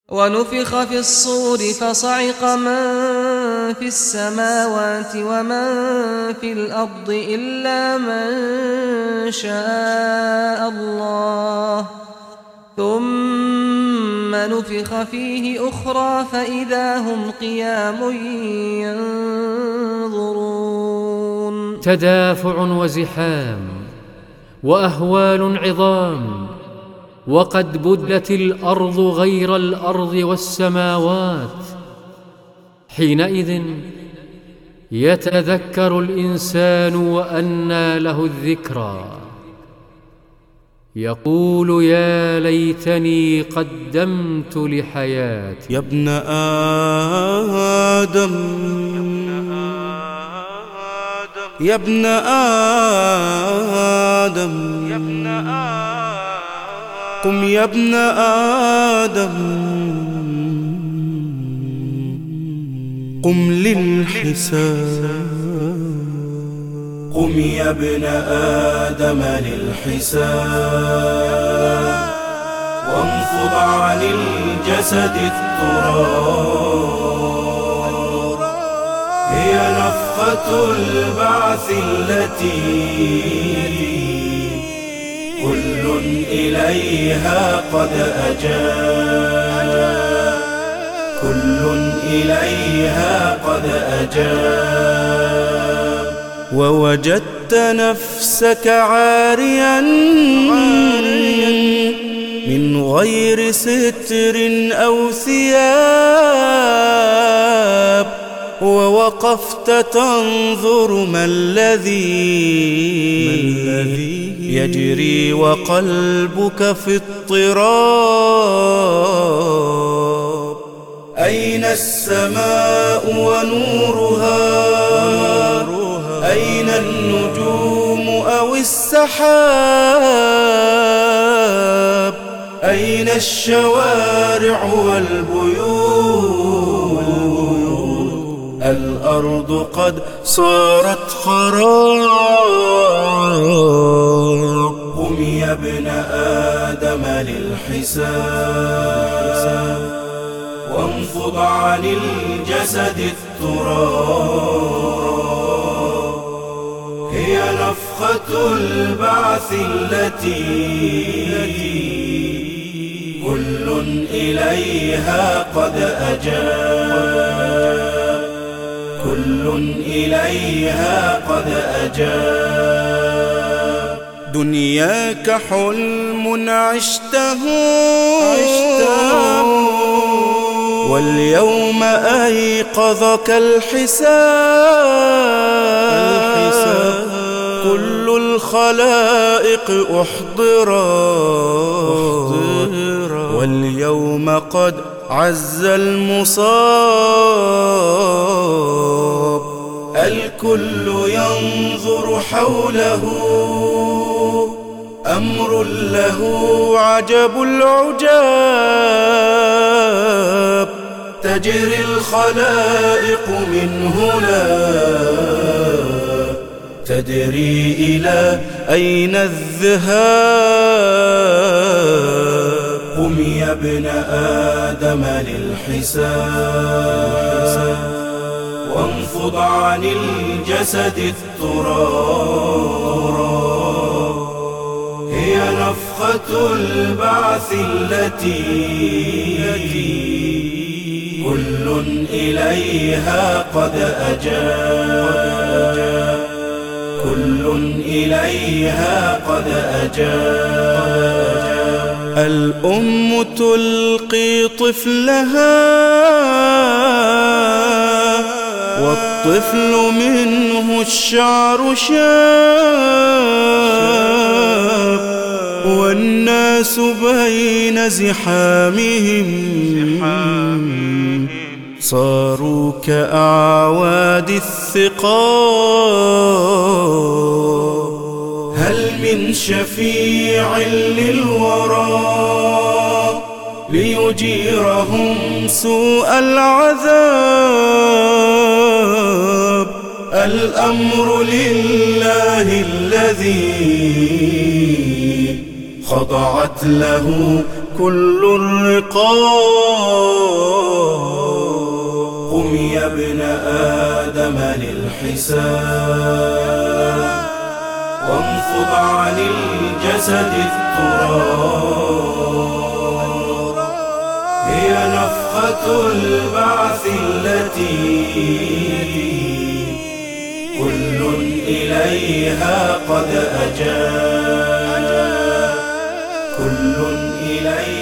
ونفخ في الصور فصعق من في السماوات ومن في الأرض إلا من شاء الله ثم نفخ فيه أخرى فإذا هم قيام ينظرون. تدافع وزحام وأهوال عظام، وقد بدلت الأرض غير الأرض والسماوات. حينئذ يتذكر الإنسان وأنى له الذكرى، يقول يا ليتني قدمت لحياتي. يا ابن آدم يا ابن آدم قم يا ابن آدم قم للحساب. قم يا ابن آدم للحساب وانفض عن الجسد التراب. هي نفخة البعث التي كل إليها قد أجاب. كل إليها قد أجاب. ووجدت نفسك عاريا من غير ستر أو ثياب، ووقفت تنظر ما الذي يجري وقلبك في اضطراب. أين السماء ونورها؟ أين النجوم أو السحاب؟ أين الشوارع والبيوت؟ الأرض قد صارت خراب. قم يا ابن آدم للحساب وانفض عن الجسد التراب. هي نفخة البعث التي كل إليها قد أجاب. كل إليها قد أجاب. دنياك حلم عشته واليوم أيقظك الحساب. كل الخلائق أحضرت واليوم قد عز المصاب. الكل ينظر حوله أمر له عجب العجاب. تجري الخلائق من هنا تدري إلى أين الذهاب. قم يا ابن آدم للحساب وانفض عن الجسد التراب. هي نفخة البعث التي كل إليها قد أجاب. كل إليها قد أجاب. الأم تلقي طفلها والطفل منه الشعر شاب. والناس بين زحامهم صاروا كأعواد الثقاب. هل من شفيع للورى ليجيرهم سوء العذاب؟ الأمر لله الذي خضعت له كل الرقاب. قم يا ابن آدم للحساب، وانفض عن الجسد التراب. هي نفخة البعث التي كل إليها قد أجاب، كل إليها